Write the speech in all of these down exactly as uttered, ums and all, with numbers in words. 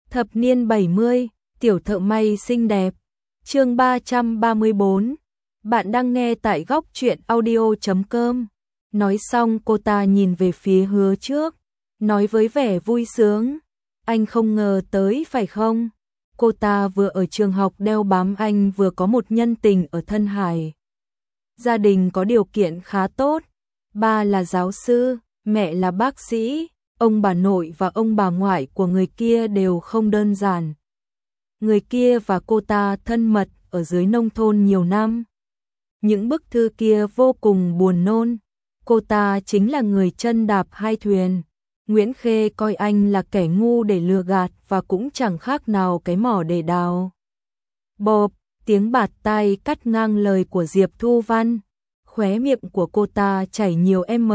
Thập niên bảy mươi, tiểu thợ may xinh đẹp. Chương ba trăm ba mươi bốn. Bạn đang nghe tại góc truyện audio chấm com. Nói xong cô ta nhìn về phía Hứa Trước, nói với vẻ vui sướng, anh không ngờ tới phải không? Cô ta vừa ở trường học đeo bám anh vừa có một nhân tình ở Thân Hải. Gia đình có điều kiện khá tốt, ba là giáo sư, mẹ là bác sĩ, ông bà nội và ông bà ngoại của người kia đều không đơn giản. Người kia và cô ta thân mật ở dưới nông thôn nhiều năm. Những bức thư kia vô cùng buồn nôn. Cô ta chính là người chân đạp hai thuyền. Nguyễn Khê coi anh là kẻ ngu để lừa gạt và cũng chẳng khác nào cái mỏ để đào. Bộp, tiếng bạt tai cắt ngang lời của Diệp Thu Văn. Khóe miệng của cô ta chảy nhiều m,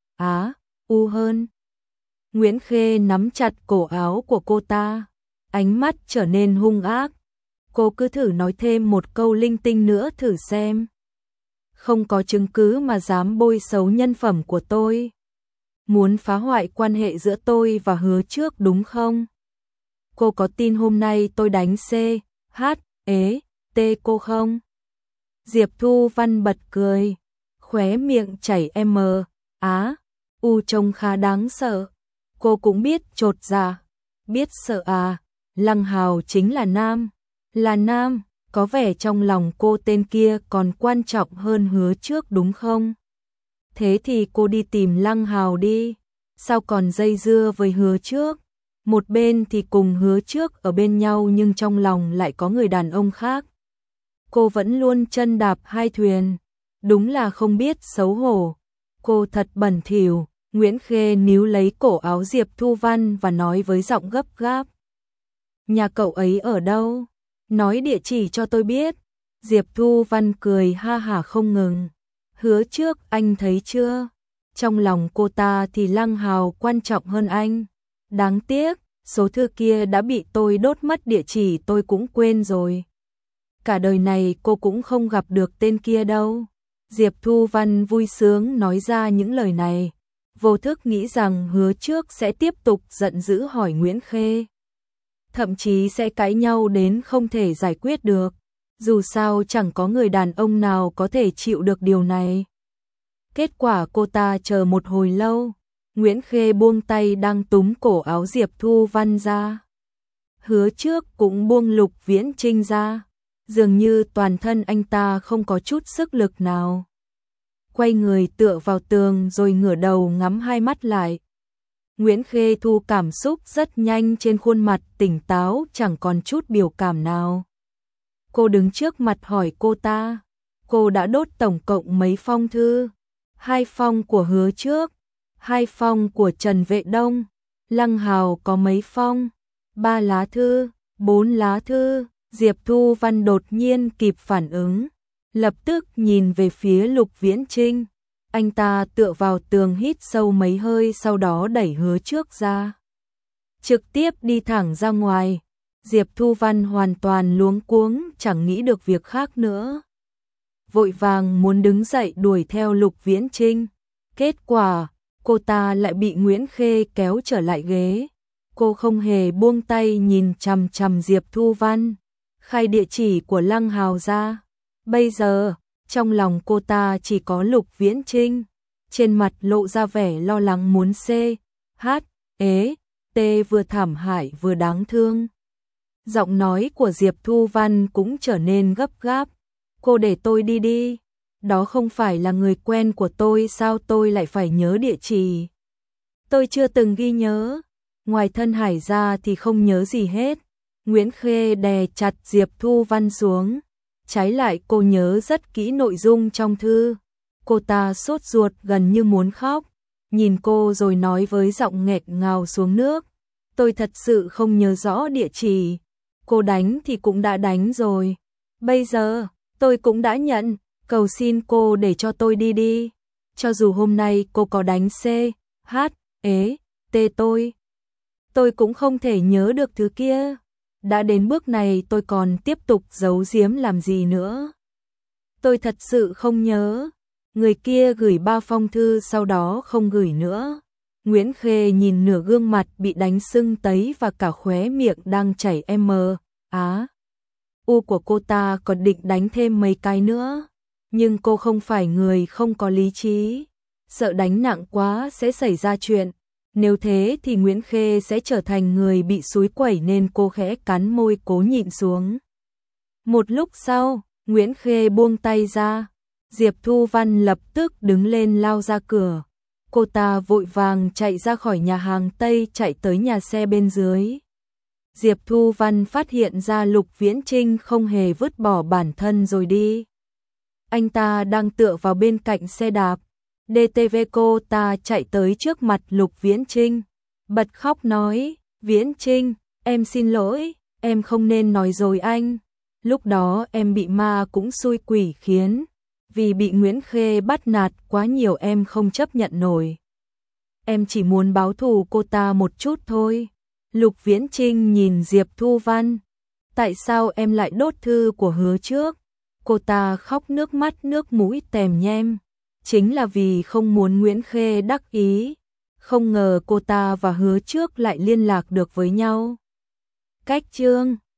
á, u hơn. Nguyễn Khê nắm chặt cổ áo của cô ta, ánh mắt trở nên hung ác. Cô cứ thử nói thêm một câu linh tinh nữa thử xem. Không có chứng cứ mà dám bôi xấu nhân phẩm của tôi. Muốn phá hoại quan hệ giữa tôi và Hứa Trước đúng không? Cô có tin hôm nay tôi đánh C, H, ế, T cô không? Diệp Thu Văn bật cười, khóe miệng chảy M, á, U trông khá đáng sợ. Cô cũng biết chột dạ, biết sợ à, Lăng Hào chính là nam, là nam, có vẻ trong lòng cô tên kia còn quan trọng hơn Hứa Trước đúng không? Thế thì cô đi tìm Lăng Hào đi, sao còn dây dưa với Hứa Trước? Một bên thì cùng Hứa Trước ở bên nhau nhưng trong lòng lại có người đàn ông khác. Cô vẫn luôn chân đạp hai thuyền, đúng là không biết xấu hổ. Cô thật bẩn thỉu. Nguyễn Khê níu lấy cổ áo Diệp Thu Văn và nói với giọng gấp gáp. Nhà cậu ấy ở đâu? Nói địa chỉ cho tôi biết. Diệp Thu Văn cười ha hả không ngừng. Hứa Trước anh thấy chưa? Trong lòng cô ta thì Lăng Hào quan trọng hơn anh. Đáng tiếc, số thư kia đã bị tôi đốt mất, địa chỉ tôi cũng quên rồi. Cả đời này cô cũng không gặp được tên kia đâu. Diệp Thu Văn vui sướng nói ra những lời này. Vô thức nghĩ rằng Hứa Trước sẽ tiếp tục giận dữ hỏi Nguyễn Khê. Thậm chí sẽ cãi nhau đến không thể giải quyết được. Dù sao chẳng có người đàn ông nào có thể chịu được điều này. Kết quả cô ta chờ một hồi lâu. Nguyễn Khê buông tay đang túm cổ áo Diệp Thu Văn ra. Hứa Trước cũng buông Lục Viễn Trinh ra. Dường như toàn thân anh ta không có chút sức lực nào. Quay người tựa vào tường rồi ngửa đầu ngắm hai mắt lại. Nguyễn Khê thu cảm xúc rất nhanh, trên khuôn mặt tỉnh táo chẳng còn chút biểu cảm nào. Cô đứng trước mặt hỏi cô ta, cô đã đốt tổng cộng mấy phong thư? Hai phong của Hứa Trước, hai phong của Trần Vệ Đông. Lăng Hào có mấy phong? Ba lá thư, bốn lá thư. Diệp Thu Văn đột nhiên kịp phản ứng, lập tức nhìn về phía Lục Viễn Trinh. Anh ta tựa vào tường hít sâu mấy hơi, sau đó đẩy Hứa Trước ra, trực tiếp đi thẳng ra ngoài. Diệp Thu Văn hoàn toàn luống cuống, chẳng nghĩ được việc khác nữa. Vội vàng muốn đứng dậy đuổi theo Lục Viễn Trinh. Kết quả, cô ta lại bị Nguyễn Khê kéo trở lại ghế. Cô không hề buông tay nhìn chằm chằm Diệp Thu Văn, khai địa chỉ của Lăng Hào ra. Bây giờ, trong lòng cô ta chỉ có Lục Viễn Trinh. Trên mặt lộ ra vẻ lo lắng muốn C, H, ế, T vừa thảm hại vừa đáng thương. Giọng nói của Diệp Thu Văn cũng trở nên gấp gáp. Cô để tôi đi đi. Đó không phải là người quen của tôi, sao tôi lại phải nhớ địa chỉ? Tôi chưa từng ghi nhớ. Ngoài Thân Hải ra thì không nhớ gì hết. Nguyễn Khê đè chặt Diệp Thu Văn xuống. Trái lại cô nhớ rất kỹ nội dung trong thư. Cô ta sốt ruột gần như muốn khóc. Nhìn cô rồi nói với giọng nghẹt ngào xuống nước. Tôi thật sự không nhớ rõ địa chỉ. Cô đánh thì cũng đã đánh rồi. Bây giờ, tôi cũng đã nhận. Cầu xin cô để cho tôi đi đi. Cho dù hôm nay cô có đánh C, H, ế, T tôi. Tôi cũng không thể nhớ được thứ kia. Đã đến bước này tôi còn tiếp tục giấu giếm làm gì nữa. Tôi thật sự không nhớ. Người kia gửi ba phong thư sau đó không gửi nữa. Nguyễn Khê nhìn nửa gương mặt bị đánh sưng tấy và cả khóe miệng đang chảy em á. U của cô ta còn định đánh thêm mấy cái nữa. Nhưng cô không phải người không có lý trí. Sợ đánh nặng quá sẽ xảy ra chuyện. Nếu thế thì Nguyễn Khê sẽ trở thành người bị xúi quẩy nên cô khẽ cắn môi cố nhịn xuống. Một lúc sau, Nguyễn Khê buông tay ra. Diệp Thu Văn lập tức đứng lên lao ra cửa. Cô ta vội vàng chạy ra khỏi nhà hàng Tây chạy tới nhà xe bên dưới. Diệp Thu Văn phát hiện ra Lục Viễn Trinh không hề vứt bỏ bản thân rồi đi. Anh ta đang tựa vào bên cạnh xe đạp. đê tê vê cô ta chạy tới trước mặt Lục Viễn Trinh. Bật khóc nói, Viễn Trinh, em xin lỗi, em không nên nói dối anh. Lúc đó em bị ma cũng xui quỷ khiến. Vì bị Nguyễn Khê bắt nạt quá nhiều em không chấp nhận nổi. Em chỉ muốn báo thù cô ta một chút thôi. Lục Viễn Trinh nhìn Diệp Thu Văn. Tại sao em lại đốt thư của Hứa Trước? Cô ta khóc nước mắt nước mũi tèm nhem. Chính là vì không muốn Nguyễn Khê đắc ý. Không ngờ cô ta và Hứa Trước lại liên lạc được với nhau. Cách chương